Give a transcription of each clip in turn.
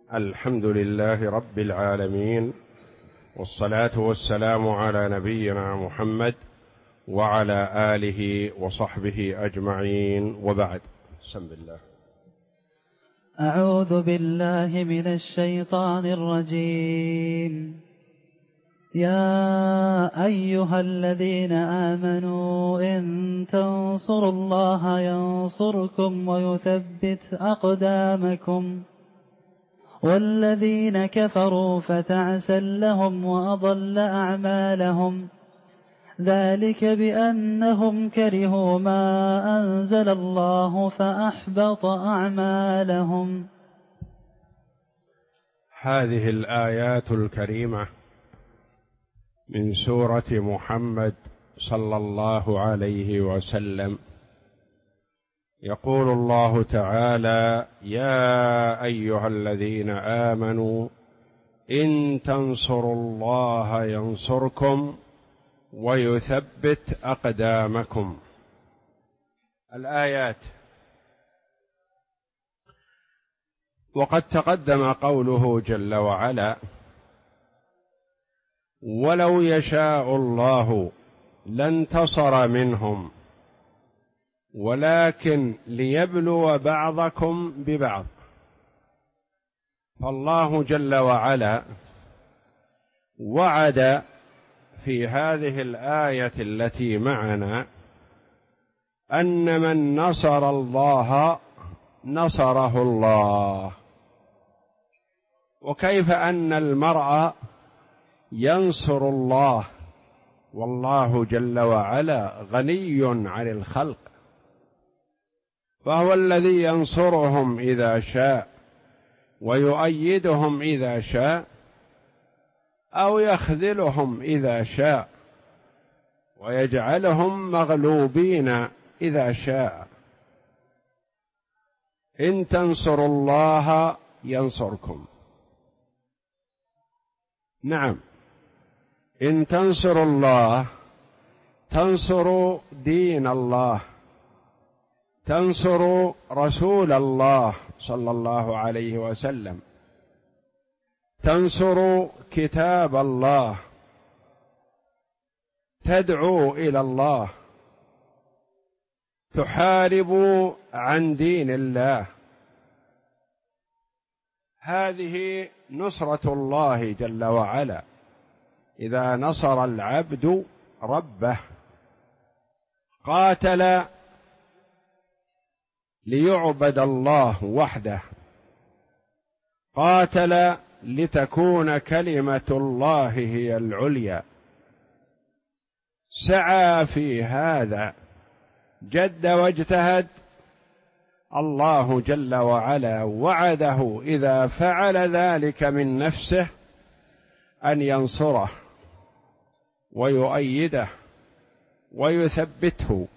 الحمد لله رب العالمين، والصلاة والسلام على نبينا محمد وعلى آله وصحبه أجمعين، وبعد. بسم الله. أعوذ بالله من الشيطان الرجيم. يا أيها الذين آمنوا إن تنصروا الله ينصركم ويثبت أقدامكم، والذين كفروا فتعسا لهم وأضل أعمالهم، ذلك بأنهم كرهوا ما أنزل الله فأحبط أعمالهم. هذه الآيات الكريمة من سورة محمد صلى الله عليه وسلم، يقول الله تعالى: يا أيها الذين آمنوا إن تنصروا الله ينصركم ويثبت أقدامكم. الآيات. وقد تقدم قوله جل وعلا: ولو يشاء الله لانتصر منهم ولكن ليبلو بعضكم ببعض. فالله جل وعلا وعد في هذه الآية التي معنا أن من نصر الله نصره الله. وكيف أن المرء ينصر الله والله جل وعلا غني عن الخلق، فهو الذي ينصرهم إذا شاء ويؤيدهم إذا شاء أو يخذلهم إذا شاء ويجعلهم مغلوبين إذا شاء. إن تنصروا الله ينصركم. نعم، إن تنصروا الله تنصروا دين الله، تنصروا رسول الله صلى الله عليه وسلم، تنصروا كتاب الله، تدعوا إلى الله، تحاربوا عن دين الله. هذه نصرة الله جل وعلا إذا نصر العبد ربه. قاتل ليعبد الله وحده، قاتل لتكون كلمة الله هي العليا، سعى في هذا، جد واجتهد. الله جل وعلا وعده إذا فعل ذلك من نفسه أن ينصره ويؤيده ويثبته.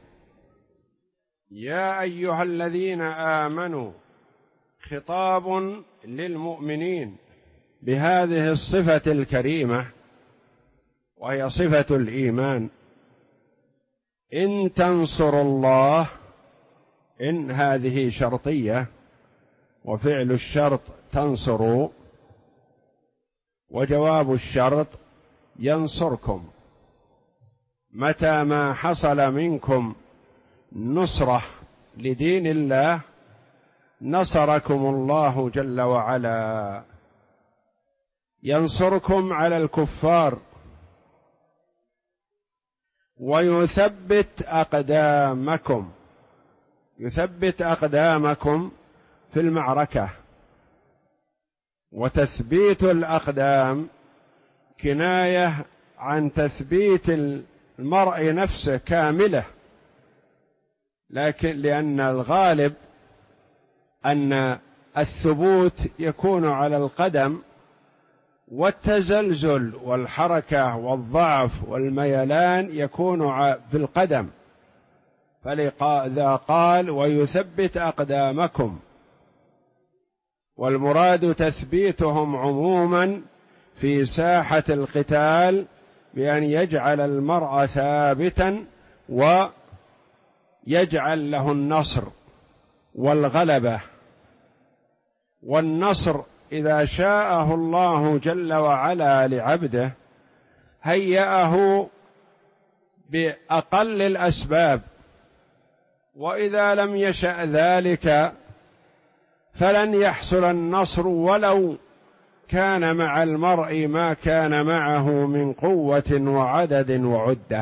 يا أيها الذين آمنوا، خطاب للمؤمنين بهذه الصفة الكريمة وهي صفة الإيمان. إن تنصروا الله، إن هذه شرطية وفعل الشرط تنصروا، وجواب الشرط ينصركم. متى ما حصل منكم نصرة لدين الله نصركم الله جل وعلا، ينصركم على الكفار ويثبت أقدامكم. يثبت أقدامكم في المعركة. وتثبيت الأقدام كناية عن تثبيت المرء نفسه كاملة، لكن لأن الغالب أن الثبوت يكون على القدم، والتزلزل والحركة والضعف والميلان يكون في القدم. فلذا قال ويثبت أقدامكم، والمراد تثبيتهم عموما في ساحة القتال بأن يجعل المرء ثابتا ويجعل له النصر والغلبة. والنصر إذا شاءه الله جل وعلا لعبده هيأه بأقل الأسباب، وإذا لم يشأ ذلك فلن يحصل النصر ولو كان مع المرء ما كان معه من قوة وعدد وعدة.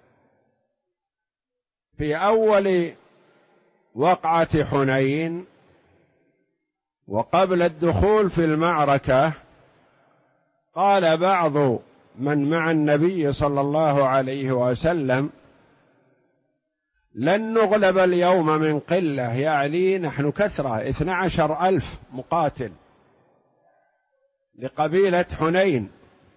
في أول وقعة حنين وقبل الدخول في المعركة قال بعض من مع النبي صلى الله عليه وسلم: لن نغلب اليوم من قلة، يعني نحن كثرة 12,000 مقاتل لقبيلة حنين،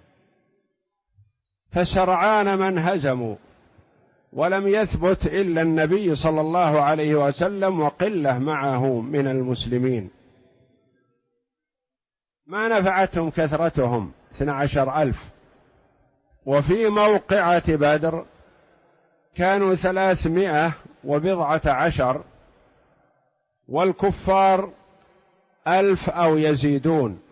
فسرعان من هزموا، ولم يثبت إلا النبي صلى الله عليه وسلم وقلة معه من المسلمين، ما نفعتهم كثرتهم 12,000. وفي موقعة بدر كانوا 310 والكفار 1000 أو يزيدون،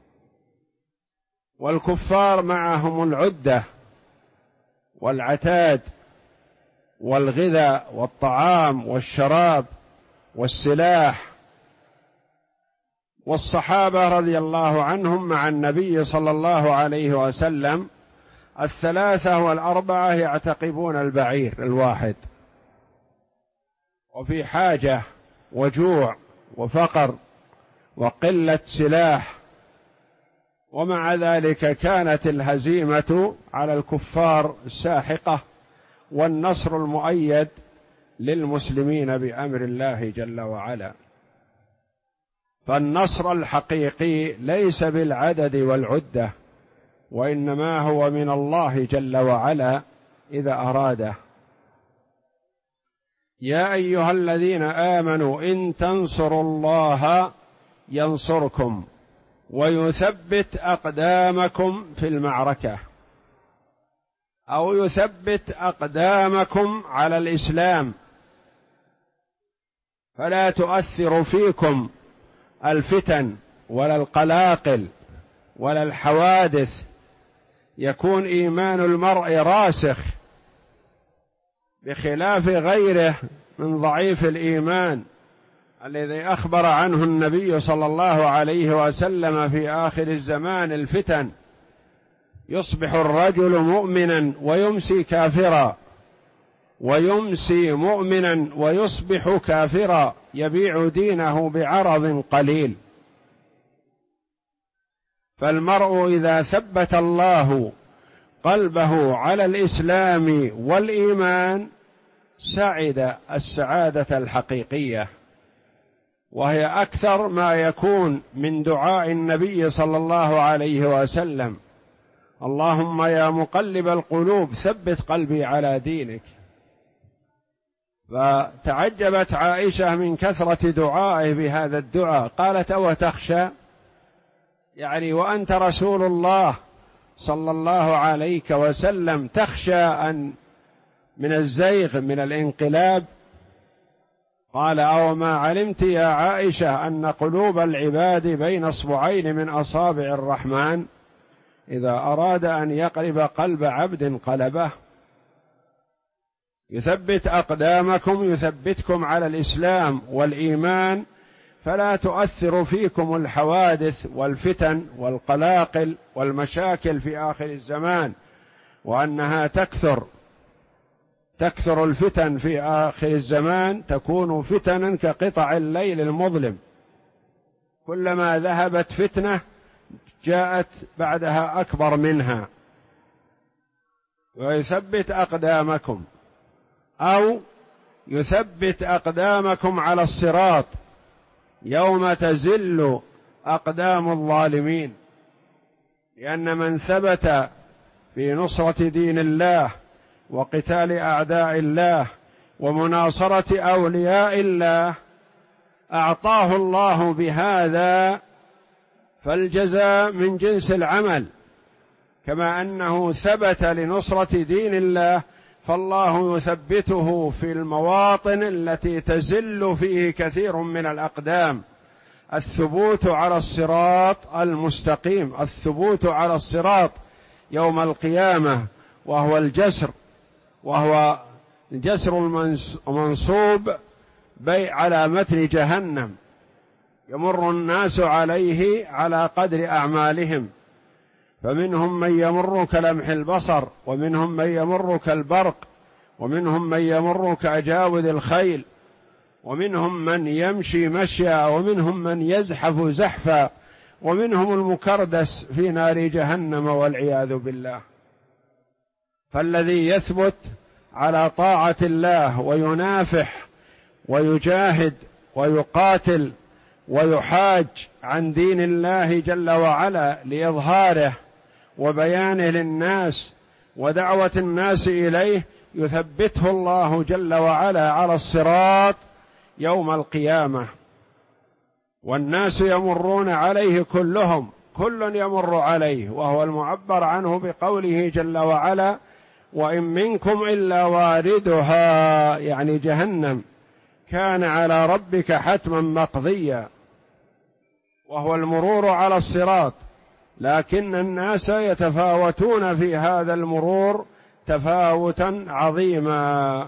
والكفار معهم العدة والعتاد والغذاء والطعام والشراب والسلاح، والصحابة رضي الله عنهم مع النبي صلى الله عليه وسلم 3 و4 يعتقبون البعير الواحد، وفي حاجة وجوع وفقر وقلة سلاح، ومع ذلك كانت الهزيمة على الكفار ساحقة والنصر المؤيد للمسلمين بأمر الله جل وعلا. فالنصر الحقيقي ليس بالعدد والعدة، وإنما هو من الله جل وعلا إذا أراده. يا أيها الذين آمنوا إن تنصروا الله ينصركم ويثبت أقدامكم في المعركة، أو يثبت أقدامكم على الإسلام، فلا تؤثر فيكم الفتن ولا القلاقل ولا الحوادث، يكون إيمان المرء راسخ بخلاف غيره من ضعيف الإيمان الذي أخبر عنه النبي صلى الله عليه وسلم في آخر الزمان الفتن، يصبح الرجل مؤمنا ويمسي كافرا، ويمسي مؤمنا ويصبح كافرا، يبيع دينه بعرض قليل. فالمرء إذا ثبت الله قلبه على الإسلام والإيمان سعد السعادة الحقيقية، وهي أكثر ما يكون من دعاء النبي صلى الله عليه وسلم: اللهم يا مقلب القلوب ثبت قلبي على دينك. فتعجبت عائشة من كثرة دعائه بهذا الدعاء، قالت: أو تخشى، يعني وأنت رسول الله صلى الله عليك وسلم تخشى أن من الزيغ من الانقلاب؟ قال: أو ما علمت يا عائشة أن قلوب العباد بين اصبعين من أصابع الرحمن، إذا أراد أن يقلب قلب عبد قلبه. يثبت أقدامكم، يثبتكم على الإسلام والإيمان، فلا تؤثر فيكم الحوادث والفتن والقلاقل والمشاكل في آخر الزمان، وأنها تكثر الفتن في آخر الزمان، تكون فتنا كقطع الليل المظلم، كلما ذهبت فتنة جاءت بعدها أكبر منها. ويثبت أقدامكم، أو يثبت أقدامكم على الصراط يوم تزل أقدام الظالمين، لأن من ثبت في نصرة دين الله وقتال أعداء الله ومناصرة أولياء الله أعطاه الله بهذا، فالجزاء من جنس العمل، كما أنه ثبت لنصرة دين الله، فالله يثبته في المواطن التي تزل فيه كثير من الأقدام، الثبوت على الصراط المستقيم، الثبوت على الصراط يوم القيامة، وهو الجسر، وهو الجسر المنصوب على متن جهنم، يمر الناس عليه على قدر أعمالهم، فمنهم من يمر كلمح البصر، ومنهم من يمر كالبرق، ومنهم من يمر كأجاوذ الخيل، ومنهم من يمشي مشيا، ومنهم من يزحف زحفا، ومنهم المكردس في نار جهنم والعياذ بالله. فالذي يثبت على طاعة الله وينافح ويجاهد ويقاتل ويحاج عن دين الله جل وعلا لإظهاره وبيانه للناس ودعوة الناس إليه، يثبته الله جل وعلا على الصراط يوم القيامة، والناس يمرون عليه كلهم، كل يمر عليه، وهو المعبر عنه بقوله جل وعلا: وإن منكم إلا واردها، يعني جهنم، كان على ربك حتما مقضيا، وهو المرور على الصراط، لكن الناس يتفاوتون في هذا المرور تفاوتا عظيما.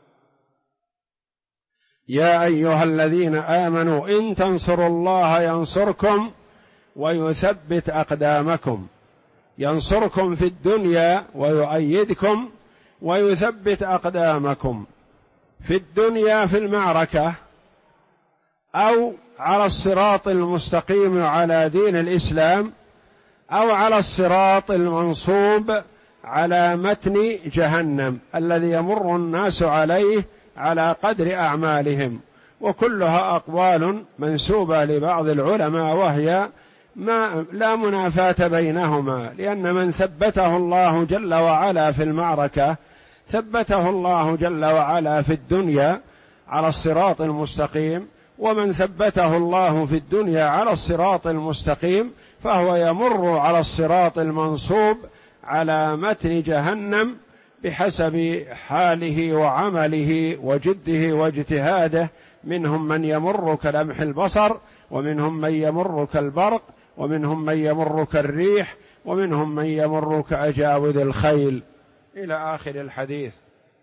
يا أيها الذين آمنوا إن تنصروا الله ينصركم ويثبت أقدامكم، ينصركم في الدنيا ويؤيدكم ويثبت أقدامكم، في الدنيا في المعركة، أو على الصراط المستقيم على دين الإسلام، أو على الصراط المنصوب على متن جهنم الذي يمر الناس عليه على قدر أعمالهم. وكلها أقوال منسوبة لبعض العلماء، وهي لا منافاة بينهما، لأن من ثبته الله جل وعلا في المعركة ثبته الله جل وعلا في الدنيا على الصراط المستقيم، ومن ثبته الله في الدنيا على الصراط المستقيم فهو يمر على الصراط المنصوب على متن جهنم بحسب حاله وعمله وجده واجتهاده. منهم من يمر كلمح البصر، ومنهم من يمر كالبرق، ومنهم من يمر كالريح، ومنهم من يمر كأجاوذ الخيل، إلى آخر الحديث.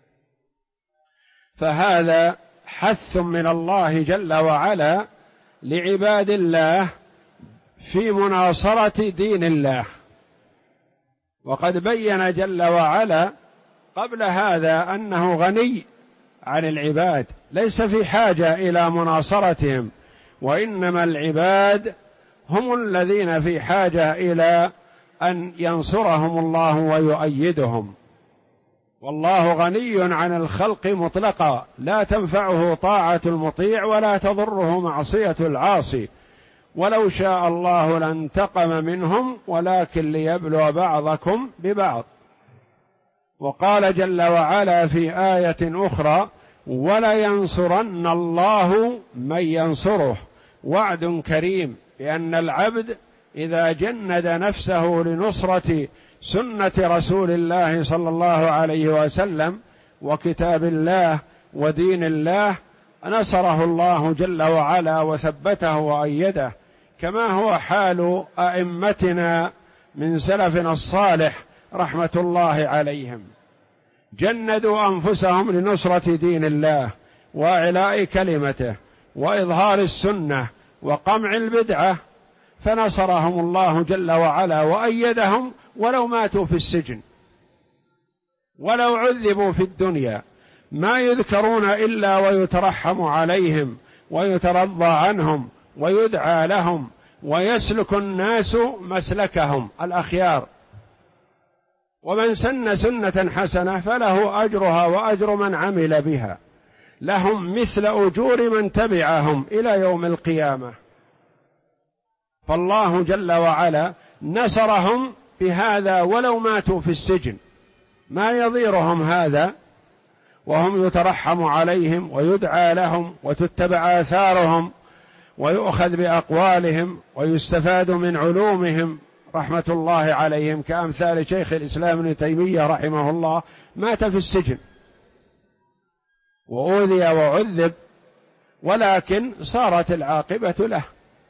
فهذا حث من الله جل وعلا لعباد الله في مناصرة دين الله، وقد بين جل وعلا قبل هذا أنه غني عن العباد، ليس في حاجة إلى مناصرتهم، وإنما العباد هم الذين في حاجة إلى أن ينصرهم الله ويؤيدهم. والله غني عن الخلق مطلقا، لا تنفعه طاعة المطيع ولا تضره معصية العاصي، ولو شاء الله لانتقم منهم ولكن ليبلو بعضكم ببعض. وقال جل وعلا في آية أخرى: ولينصرن الله من ينصره، وعد كريم، بأن العبد إذا جند نفسه لنصرة سنة رسول الله صلى الله عليه وسلم وكتاب الله ودين الله نصره الله جل وعلا وثبته وأيده، كما هو حال أئمتنا من سلفنا الصالح رحمة الله عليهم، جندوا أنفسهم لنصرة دين الله وإعلاء كلمته وإظهار السنة وقمع البدعة، فنصرهم الله جل وعلا وأيدهم ولو ماتوا في السجن، ولو عذبوا في الدنيا، ما يذكرون إلا ويترحم عليهم ويترضى عنهم ويدعى لهم، ويسلك الناس مسلكهم الأخيار. ومن سن سنة حسنة فله أجرها وأجر من عمل بها، لهم مثل أجور من تبعهم إلى يوم القيامة. فالله جل وعلا نصرهم بهذا ولو ماتوا في السجن، ما يضيرهم هذا، وهم يترحم عليهم ويدعى لهم وتتبع آثارهم ويؤخذ بأقوالهم ويستفاد من علومهم رحمة الله عليهم، كأمثال شيخ الإسلام ابن تيمية رحمه الله، مات في السجن وأوذي وعذب، ولكن صارت العاقبة له،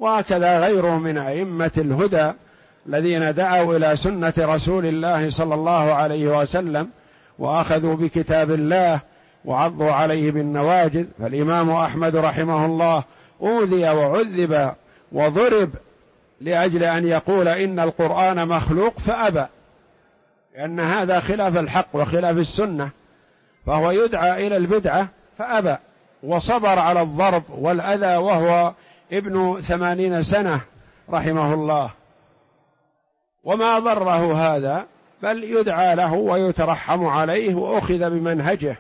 وهكذا غيره من أئمة الهدى الذين دعوا إلى سنة رسول الله صلى الله عليه وسلم وأخذوا بكتاب الله وعضوا عليه بالنواجذ. فالإمام أحمد رحمه الله أوذي وعذب وضرب لأجل أن يقول إن القرآن مخلوق فأبى، لأن هذا خلاف الحق وخلاف السنة، فهو يدعى إلى البدعة فأبى وصبر على الضرب والأذى وهو ابن 80 سنة رحمه الله، وما ضره هذا، بل يدعى له ويترحم عليه وأخذ بمنهجه،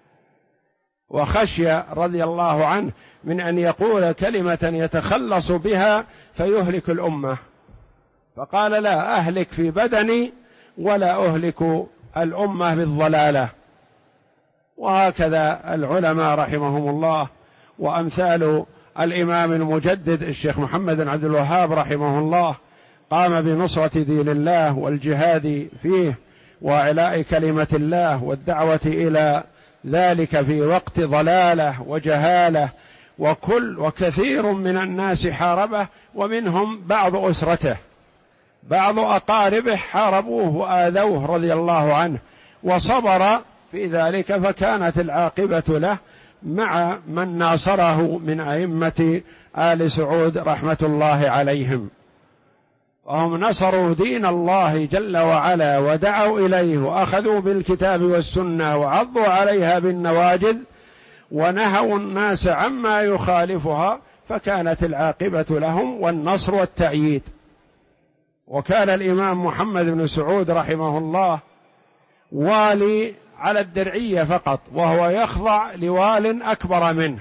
وخشي رضي الله عنه من أن يقول كلمة يتخلص بها فيهلك الأمة، فقال لا أهلك في بدني ولا أهلك الأمة بالضلالة. وهكذا العلماء رحمهم الله وأمثال الإمام المجدد الشيخ محمد بن عبد الوهاب رحمه الله قام بنصرة دين الله والجهاد فيه وإعلاء كلمة الله والدعوة إلى ذلك في وقت ضلالة وجهالة، وكثير من الناس حاربه، ومنهم بعض أسرته، بعض أقاربه حاربوه وآذوه رضي الله عنه، وصبر في ذلك، فكانت العاقبة له مع من ناصره من أئمة آل سعود رحمة الله عليهم. وهم نصروا دين الله جل وعلا ودعوا إليه وأخذوا بالكتاب والسنة وعضوا عليها بالنواجذ ونهوا الناس عما يخالفها، فكانت العاقبة لهم والنصر والتأييد. وكان الإمام محمد بن سعود رحمه الله والي على الدرعية فقط، وهو يخضع لوال أكبر منه،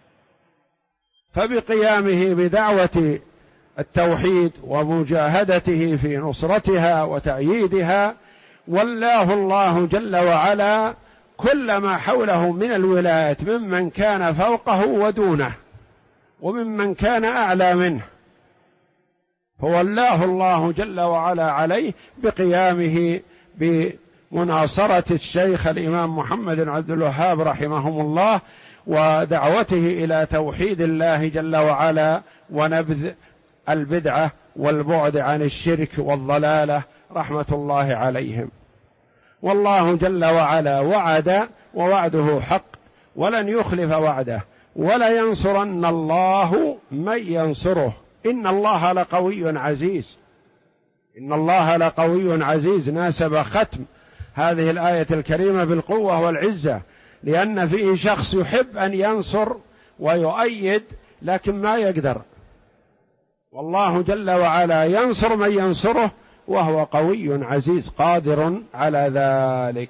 فبقيامه بدعوة التوحيد ومجاهدته في نصرتها وتأييدها ولاه الله جل وعلا كل ما حوله من الولايات ممن كان فوقه ودونه وممن كان أعلى منه، فولاه الله جل وعلا عليه بقيامه بمناصرة الشيخ الإمام محمد بن عبد الوهاب رحمهم الله ودعوته إلى توحيد الله جل وعلا ونبذ البدعة والبعد عن الشرك والضلالة رحمة الله عليهم. والله جل وعلا وعد ووعده حق ولن يخلف وعده، ولا ينصرن الله من ينصره، إن الله لقوي عزيز. إن الله لقوي عزيز ناسب ختم هذه الآية الكريمة بالقوة والعزة، لأن فيه شخص يحب أن ينصر ويؤيد لكن ما يقدر، والله جل وعلا ينصر من ينصره وهو قوي عزيز قادر على ذلك.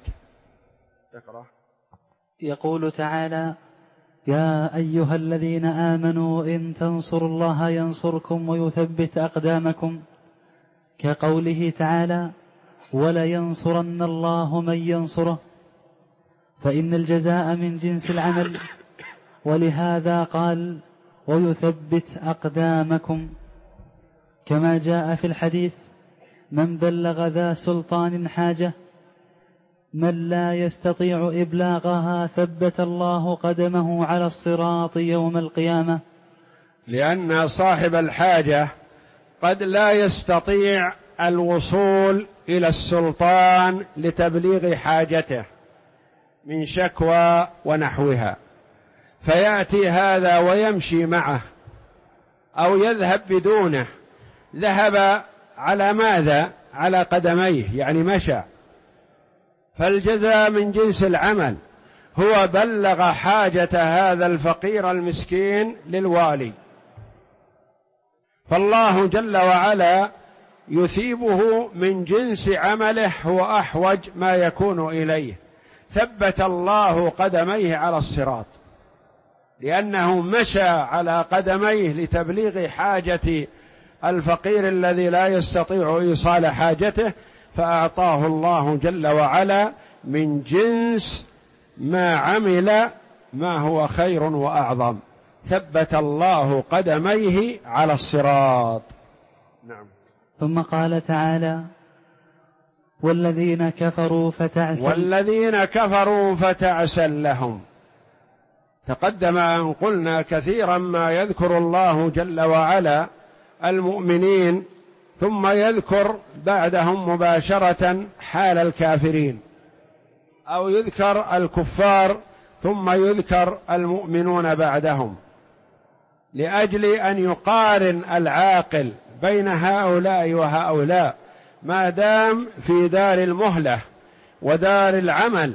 يقول تعالى: يا أيها الذين آمنوا إن تنصروا الله ينصركم ويثبت أقدامكم، كقوله تعالى: ولينصرن الله من ينصره، فإن الجزاء من جنس العمل، ولهذا قال: ويثبت أقدامكم، كما جاء في الحديث: من بلغ ذا سلطان حاجة من لا يستطيع إبلاغها ثبت الله قدمه على الصراط يوم القيامة. لأن صاحب الحاجة قد لا يستطيع الوصول إلى السلطان لتبليغ حاجته من شكوى ونحوها، فيأتي هذا ويمشي معه أو يذهب بدونه. ذهب على ماذا؟ على قدميه، يعني مشى، فالجزاء من جنس العمل. هو بلغ حاجة هذا الفقير المسكين للوالي، فالله جل وعلا يثيبه من جنس عمله، هو أحوج ما يكون إليه. ثبت الله قدميه على الصراط لأنه مشى على قدميه لتبليغ حاجة الفقير الذي لا يستطيع إيصال حاجته، فأعطاه الله جل وعلا من جنس ما عمل ما هو خير وأعظم. ثبت الله قدميه على الصراط. نعم. ثم قال تعالى: والذين كفروا فتعسا لهم. تقدم أن قلنا كثيرا ما يذكر الله جل وعلا المؤمنين ثم يذكر بعدهم مباشرة حال الكافرين، أو يذكر الكفار ثم يذكر المؤمنون بعدهم، لأجل أن يقارن العاقل بين هؤلاء وهؤلاء ما دام في دار المهلة ودار العمل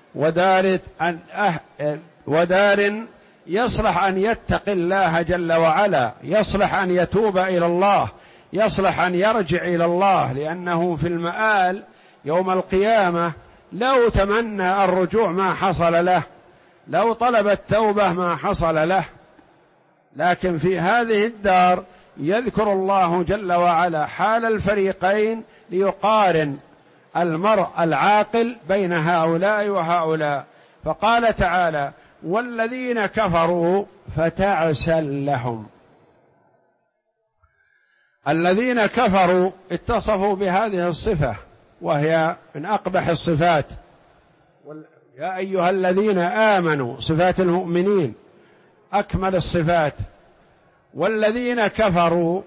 ودار يصلح أن يتقي الله جل وعلا، يصلح أن يتوب إلى الله، يصلح أن يرجع إلى الله، لأنه في المآل يوم القيامة لو تمنى الرجوع ما حصل له، لو طلب التوبة ما حصل له، لكن في هذه الدار يذكر الله جل وعلا حال الفريقين ليقارن المرء العاقل بين هؤلاء وهؤلاء. فقال تعالى: والذين كفروا فتعسا لهم. الذين كفروا اتصفوا بهذه الصفة وهي من أقبح الصفات. يا أيها الذين آمنوا صفات المؤمنين أكمل الصفات. والذين كفروا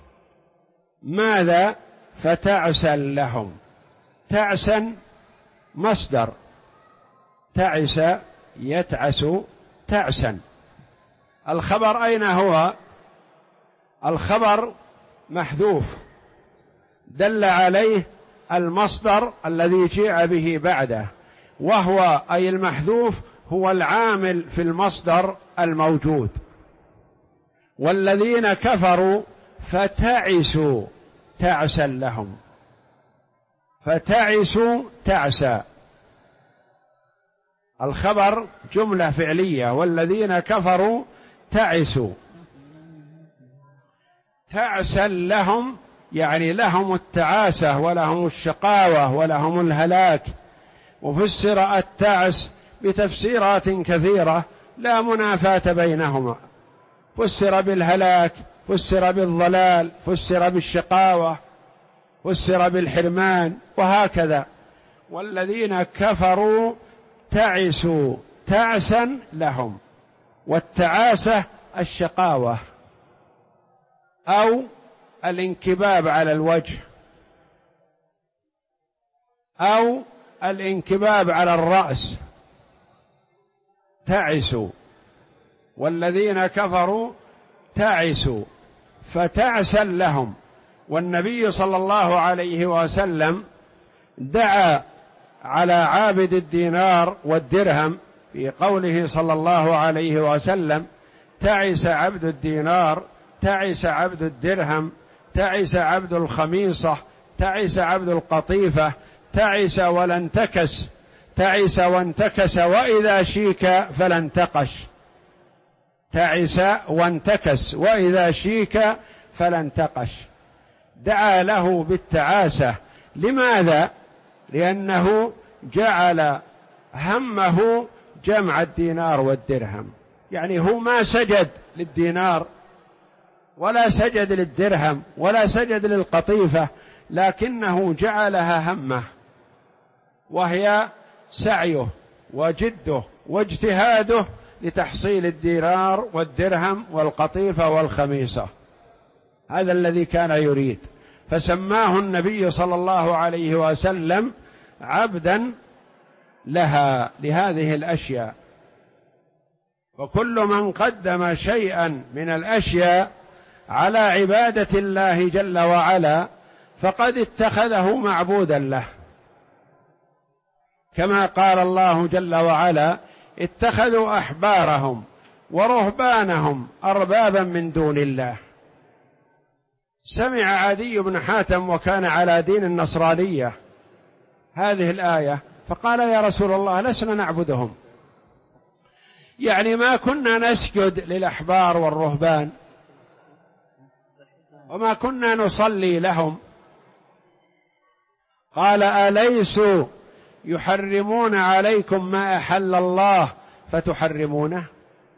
ماذا؟ فتعسا لهم. تعسا مصدر، تعس يتعس تعسا. الخبر أين هو؟ الخبر محذوف، دل عليه المصدر الذي جاء به بعده، وهو أي المحذوف هو العامل في المصدر الموجود. والذين كفروا فتعسوا تعسا لهم. فتعسوا تعسا، الخبر جملة فعلية. والذين كفروا تعسوا تعسا لهم، يعني لهم التعاسة ولهم الشقاوة ولهم الهلاك. وفسر التعس بتفسيرات كثيرة لا منافاة بينهما، فسر بالهلاك، فسر بالضلال، فسر بالشقاوة، فسر بالحرمان، وهكذا. والذين كفروا تعسوا تعسا لهم. والتعاسة الشقاوة أو الانكباب على الوجه أو الانكباب على الرأس، تعسوا. والذين كفروا تعسوا فتعسا لهم. والنبي صلى الله عليه وسلم دعا على عابد الدينار والدرهم في قوله صلى الله عليه وسلم: تعس عبد الدينار، تعس عبد الدرهم، تعس عبد الخميصة، تعس عبد القطيفة، تعس ولا انتكس، تعس وانتكس وإذا شيك فلا انتقش. تعس وانتكس وإذا شيك فلا انتقش. دعا له بالتعاسة. لماذا؟ لأنه جعل همه جمع الدينار والدرهم، يعني هو ما سجد للدينار ولا سجد للدرهم ولا سجد للقطيفة، لكنه جعلها همه، وهي سعيه وجده واجتهاده لتحصيل الدينار والدرهم والقطيفة والخميصة. هذا الذي كان يريد، فسماه النبي صلى الله عليه وسلم عبدا لها، لهذه الأشياء. وكل من قدم شيئا من الأشياء على عبادة الله جل وعلا فقد اتخذه معبودا له، كما قال الله جل وعلا: اتخذوا أحبارهم ورهبانهم أربابا من دون الله. سمع عدي بن حاتم وكان على دين النصرانية هذه الآية فقال: يا رسول الله لسنا نعبدهم، يعني ما كنا نسجد للأحبار والرهبان وما كنا نصلي لهم. قال: أليسوا يحرمون عليكم ما أحل الله فتحرمونه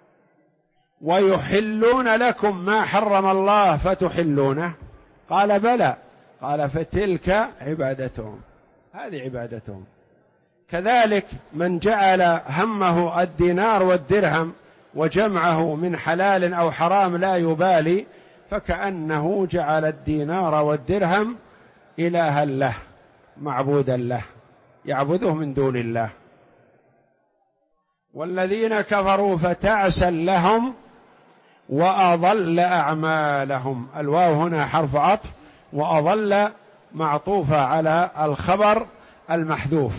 ويحلون لكم ما حرم الله فتحلونه؟ قال: بلى. قال: فتلك عبادتهم، هذه عبادتهم. كذلك من جعل همه الدينار والدرهم وجمعه من حلال أو حرام لا يبالي، فكأنه جعل الدينار والدرهم إلها له معبودا له يعبده من دون الله. والذين كفروا فتعسا لهم وأضل أعمالهم. الواو هنا حرف عطف، وأضل معطوفة على الخبر المحذوف،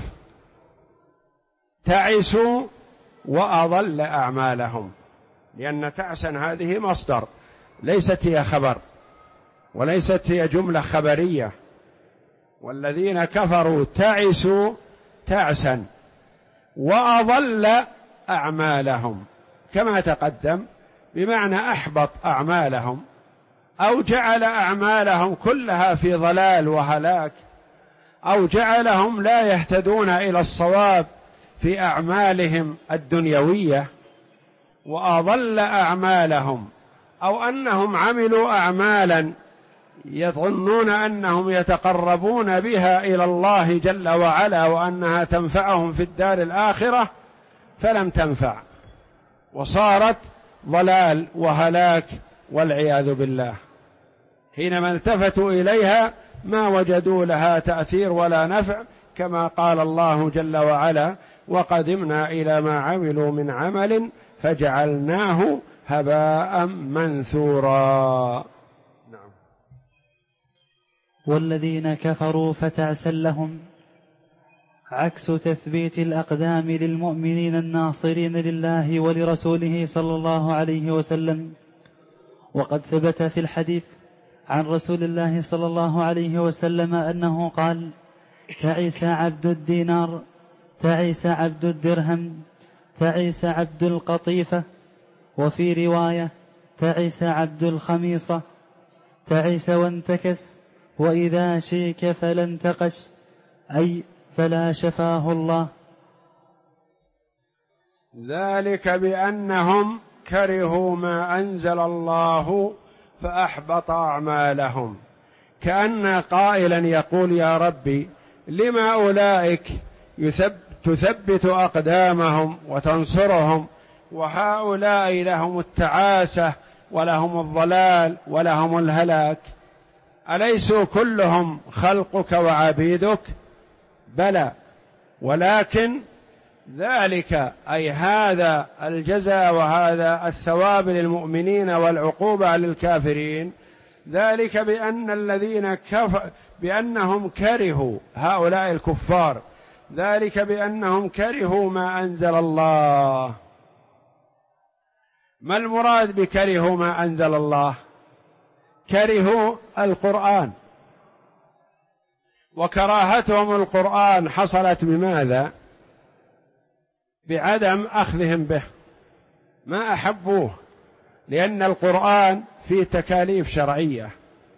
تعسوا وأضل أعمالهم، لأن تعسا هذه مصدر ليست هي خبر وليست هي جملة خبرية. والذين كفروا تعسوا تعسا وأضل أعمالهم كما تقدم، بمعنى أحبط أعمالهم أو جعل أعمالهم كلها في ضلال وهلاك، أو جعلهم لا يهتدون إلى الصواب في أعمالهم الدنيوية. وأضل أعمالهم أو أنهم عملوا أعمالا يظنون أنهم يتقربون بها إلى الله جل وعلا وأنها تنفعهم في الدار الآخرة، فلم تنفع وصارت ضلال وهلاك والعياذ بالله. حينما التفتوا إليها ما وجدوا لها تأثير ولا نفع، كما قال الله جل وعلا: وقدمنا إلى ما عملوا من عمل فجعلناه هباء منثورا. نعم. والذين كفروا فتعسا لهم عكس تثبيت الأقدام للمؤمنين الناصرين لله ولرسوله صلى الله عليه وسلم. وقد ثبت في الحديث عن رسول الله صلى الله عليه وسلم أنه قال: تعس عبد الدينار، تعس عبد الدرهم، تعس عبد القطيفة، وفي رواية: تعس عبد الخميصة، تعس وانتكس، وإذا شيك فلا انتقش، أي فلا شفاه الله. ذلك بأنهم كرهوا ما أنزل الله فأحبط أعمالهم. كأن قائلا يقول: يا ربي لما أولئك تثبت أقدامهم وتنصرهم، وهؤلاء لهم التعاسة ولهم الضلال ولهم الهلاك؟ أليسوا كلهم خلقك وعبيدك؟ بلى، ولكن ذلك أي هذا الجزاء وهذا الثواب للمؤمنين والعقوبة للكافرين، ذلك بأن الذين بأنهم كرهوا، هؤلاء الكفار، ذلك بأنهم كرهوا ما أنزل الله. ما المراد بكرهوا ما أنزل الله؟ كرهوا القرآن، وكراهتهم القرآن حصلت بماذا؟ بعدم أخذهم به، ما أحبوه، لأن القرآن فيه تكاليف شرعية،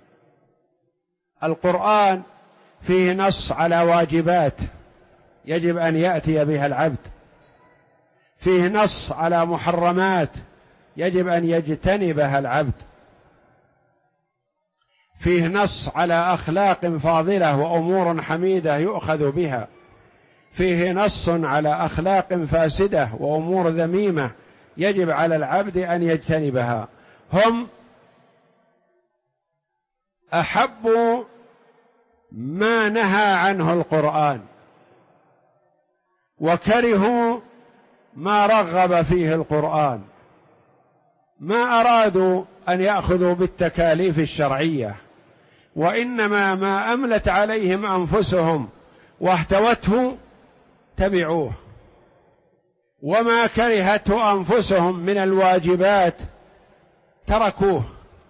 القرآن فيه نص على واجبات يجب أن يأتي بها العبد، فيه نص على محرمات يجب أن يجتنبها العبد، فيه نص على أخلاق فاضلة وأمور حميدة يؤخذ بها، فيه نص على أخلاق فاسدة وأمور ذميمة يجب على العبد أن يجتنبها. هم أحبوا ما نهى عنه القرآن، وكرهوا ما رغب فيه القرآن، ما أرادوا أن يأخذوا بالتكاليف الشرعية، وإنما ما أملت عليهم أنفسهم واهتوته تبعوه، وما كرهته أنفسهم من الواجبات تركوه.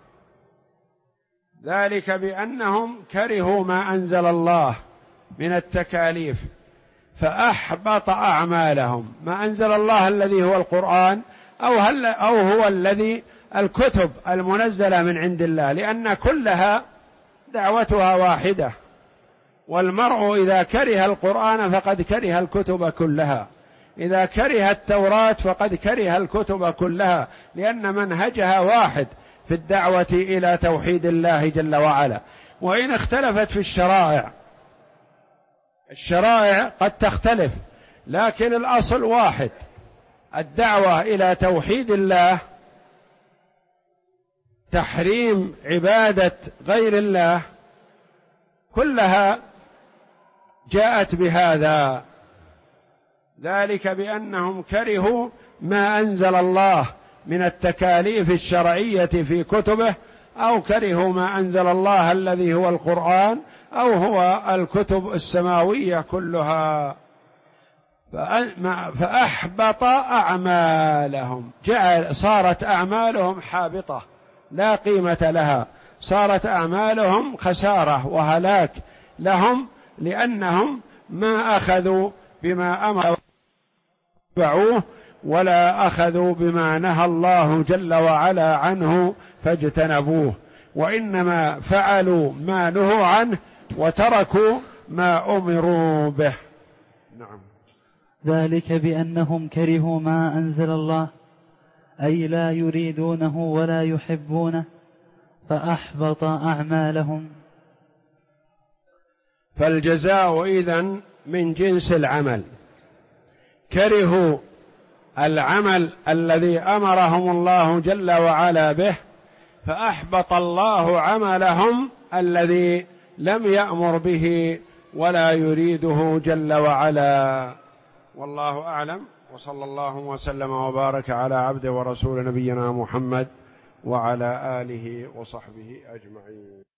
ذلك بأنهم كرهوا ما أنزل الله من التكاليف فأحبط أعمالهم. ما أنزل الله الذي هو القرآن أو هو الذي الكتب المنزلة من عند الله، لأن كلها دعوتها واحدة، والمرء إذا كره القرآن فقد كره الكتب كلها، إذا كره التوراة فقد كره الكتب كلها، لأن منهجها واحد في الدعوة إلى توحيد الله جل وعلا. وإن اختلفت في الشرائع قد تختلف، لكن الأصل واحد، الدعوة إلى توحيد الله تحريم عبادة غير الله كلها جاءت بهذا، ذلك بأنهم كرهوا ما أنزل الله من التكاليف الشرعية في كتبه، أو كرهوا ما أنزل الله الذي هو القرآن أو هو الكتب السماوية كلها، فأحبط أعمالهم، صارت أعمالهم حابطة لا قيمة لها، صارت أعمالهم خسارة وهلاك لهم، لأنهم ما أخذوا بما أمر واتبعوه، ولا أخذوا بما نهى الله جل وعلا عنه فاجتنبوه، وإنما فعلوا ما نهوا عنه وتركوا ما أمروا به. نعم. ذلك بأنهم كرهوا ما أنزل الله، أي لا يريدونه ولا يحبونه، فأحبط أعمالهم. فالجزاء إذن من جنس العمل، كرهوا العمل الذي أمرهم الله جل وعلا به، فأحبط الله عملهم الذي لم يأمر به ولا يريده جل وعلا. والله أعلم، وصلى الله وسلم وبارك على عبده ورسول نبينا محمد وعلى آله وصحبه أجمعين.